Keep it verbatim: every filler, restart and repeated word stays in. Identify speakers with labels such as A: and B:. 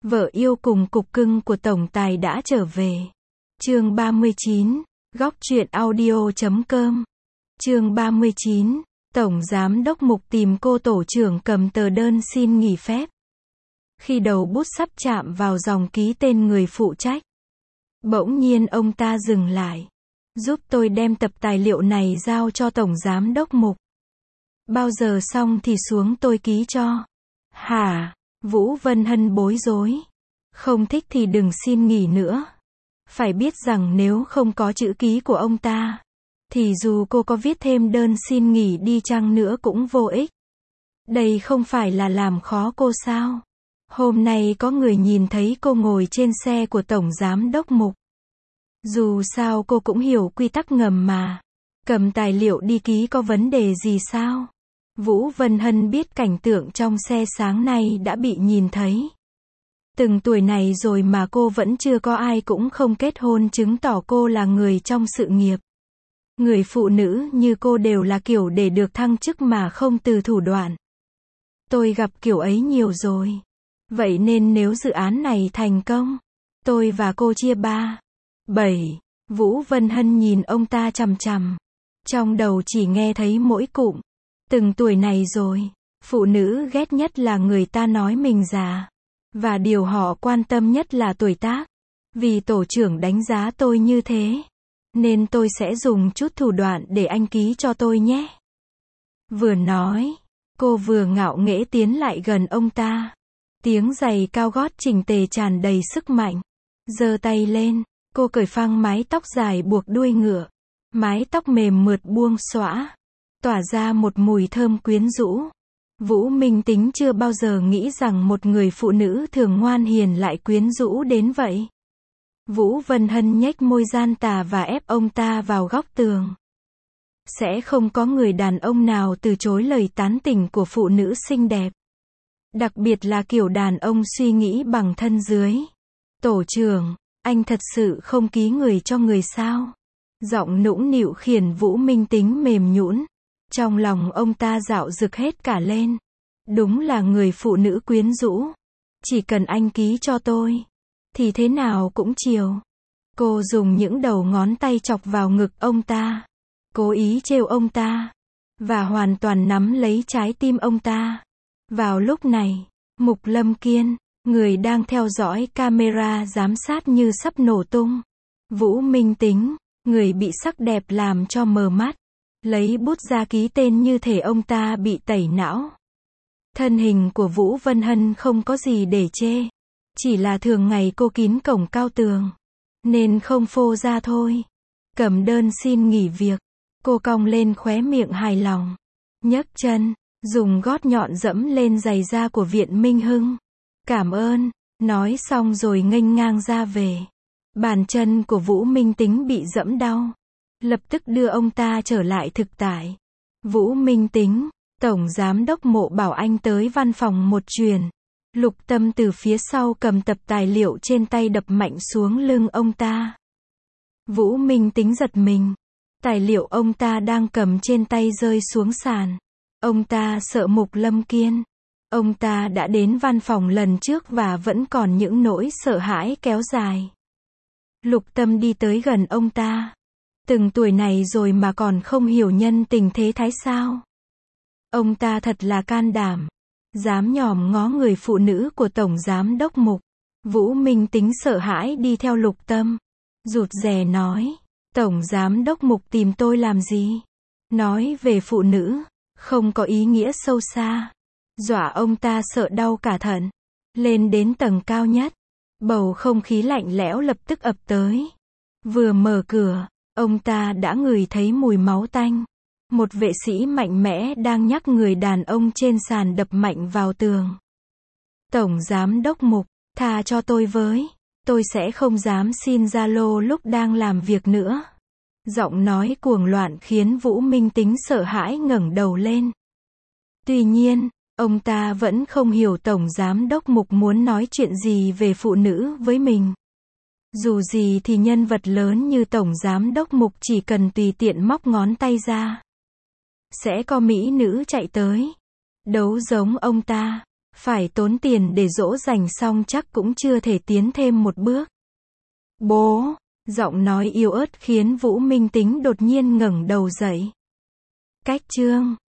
A: Vợ yêu cùng cục cưng của tổng tài đã trở về. Chương ba mươi chín, góc truyện audio chấm com. Chương ba mươi chín, Tổng Giám đốc Mục tìm cô tổ trưởng cầm tờ đơn xin nghỉ phép. Khi đầu bút sắp chạm vào dòng ký tên người phụ trách, bỗng nhiên ông ta dừng lại. Giúp tôi đem tập tài liệu này giao cho Tổng Giám đốc Mục. Bao giờ xong thì xuống tôi ký cho. Hả? Vũ Vân Hân bối rối. Không thích thì đừng xin nghỉ nữa. Phải biết rằng nếu không có chữ ký của ông ta, thì dù cô có viết thêm đơn xin nghỉ đi chăng nữa cũng vô ích. Đây không phải là làm khó cô sao? Hôm nay có người nhìn thấy cô ngồi trên xe của Tổng Giám đốc Mục. Dù sao cô cũng hiểu quy tắc ngầm mà. Cầm tài liệu đi ký có vấn đề gì sao? Vũ Vân Hân biết cảnh tượng trong xe sáng nay đã bị nhìn thấy. Từng tuổi này rồi mà cô vẫn chưa có ai cũng không kết hôn, chứng tỏ cô là người trong sự nghiệp. Người phụ nữ như cô đều là kiểu để được thăng chức mà không từ thủ đoạn. Tôi gặp kiểu ấy nhiều rồi. Vậy nên nếu dự án này thành công, tôi và cô chia ba, bảy. Vũ Vân Hân nhìn ông ta chằm chằm. Trong đầu chỉ nghe thấy mỗi cụm. Từng tuổi này rồi, phụ nữ ghét nhất là người ta nói mình già. Và điều họ quan tâm nhất là tuổi tác. Vì tổ trưởng đánh giá tôi như thế, nên tôi sẽ dùng chút thủ đoạn để anh ký cho tôi nhé. Vừa nói, cô vừa ngạo nghễ tiến lại gần ông ta. Tiếng giày cao gót chỉnh tề tràn đầy sức mạnh. Giơ tay lên, cô cởi phăng mái tóc dài buộc đuôi ngựa. Mái tóc mềm mượt buông xõa, tỏa ra một mùi thơm quyến rũ. Vũ Minh Tính chưa bao giờ nghĩ rằng một người phụ nữ thường ngoan hiền lại quyến rũ đến vậy. Vũ Vân Hân nhếch môi gian tà và ép ông ta vào góc tường. Sẽ không có người đàn ông nào từ chối lời tán tỉnh của phụ nữ xinh đẹp. Đặc biệt là kiểu đàn ông suy nghĩ bằng thân dưới. Tổ trưởng, anh thật sự không ký người cho người sao? Giọng nũng nịu khiến Vũ Minh Tính mềm nhũn. Trong lòng ông ta dạo dực hết cả lên. Đúng là người phụ nữ quyến rũ. Chỉ cần anh ký cho tôi, thì thế nào cũng chiều. Cô dùng những đầu ngón tay chọc vào ngực ông ta, cố ý trêu ông ta, và hoàn toàn nắm lấy trái tim ông ta. Vào lúc này, Mục Lâm Kiên, người đang theo dõi camera giám sát như sắp nổ tung. Vũ Minh Tính, người bị sắc đẹp làm cho mờ mắt, lấy bút ra ký tên như thể ông ta bị tẩy não. Thân hình của Vũ Vân Hân không có gì để chê. Chỉ là thường ngày cô kín cổng cao tường, nên không phô ra thôi. Cầm đơn xin nghỉ việc, cô cong lên khóe miệng hài lòng. Nhấc chân, dùng gót nhọn dẫm lên giày da của Viện Minh Hưng. Cảm ơn, nói xong rồi nghênh ngang ra về. Bàn chân của Vũ Minh Tính bị dẫm đau. Lập tức đưa ông ta trở lại thực tại. Vũ Minh Tính, Tổng Giám đốc Mộ bảo anh tới văn phòng một chuyến. Lục Tâm từ phía sau cầm tập tài liệu trên tay đập mạnh xuống lưng ông ta. Vũ Minh Tính giật mình. Tài liệu ông ta đang cầm trên tay rơi xuống sàn. Ông ta sợ Mục Lâm Kiên. Ông ta đã đến văn phòng lần trước và vẫn còn những nỗi sợ hãi kéo dài. Lục Tâm đi tới gần ông ta. Từng tuổi này rồi mà còn không hiểu nhân tình thế thái sao? Ông ta thật là can đảm. Dám nhòm ngó người phụ nữ của Tổng Giám đốc Mục. Vũ Minh Tính sợ hãi đi theo Lục Tâm. Rụt rè nói. Tổng Giám đốc Mục tìm tôi làm gì? Nói về phụ nữ, không có ý nghĩa sâu xa. Dọa ông ta sợ đau cả thận. Lên đến tầng cao nhất. Bầu không khí lạnh lẽo lập tức ập tới. Vừa mở cửa, ông ta đã ngửi thấy mùi máu tanh. Một vệ sĩ mạnh mẽ đang nhắc người đàn ông trên sàn đập mạnh vào tường. Tổng Giám đốc Mục, tha cho tôi với. Tôi sẽ không dám xin Zalo lúc đang làm việc nữa. Giọng nói cuồng loạn khiến Vũ Minh Tính sợ hãi ngẩng đầu lên. Tuy nhiên, ông ta vẫn không hiểu Tổng Giám đốc Mục muốn nói chuyện gì về phụ nữ với mình. Dù gì thì nhân vật lớn như Tổng Giám đốc Mục chỉ cần tùy tiện móc ngón tay ra, sẽ có mỹ nữ chạy tới. Đấu giống ông ta. Phải tốn tiền để dỗ dành xong chắc cũng chưa thể tiến thêm một bước. Bố, giọng nói yếu ớt khiến Vũ Minh Tính đột nhiên ngẩng đầu dậy. Cách chương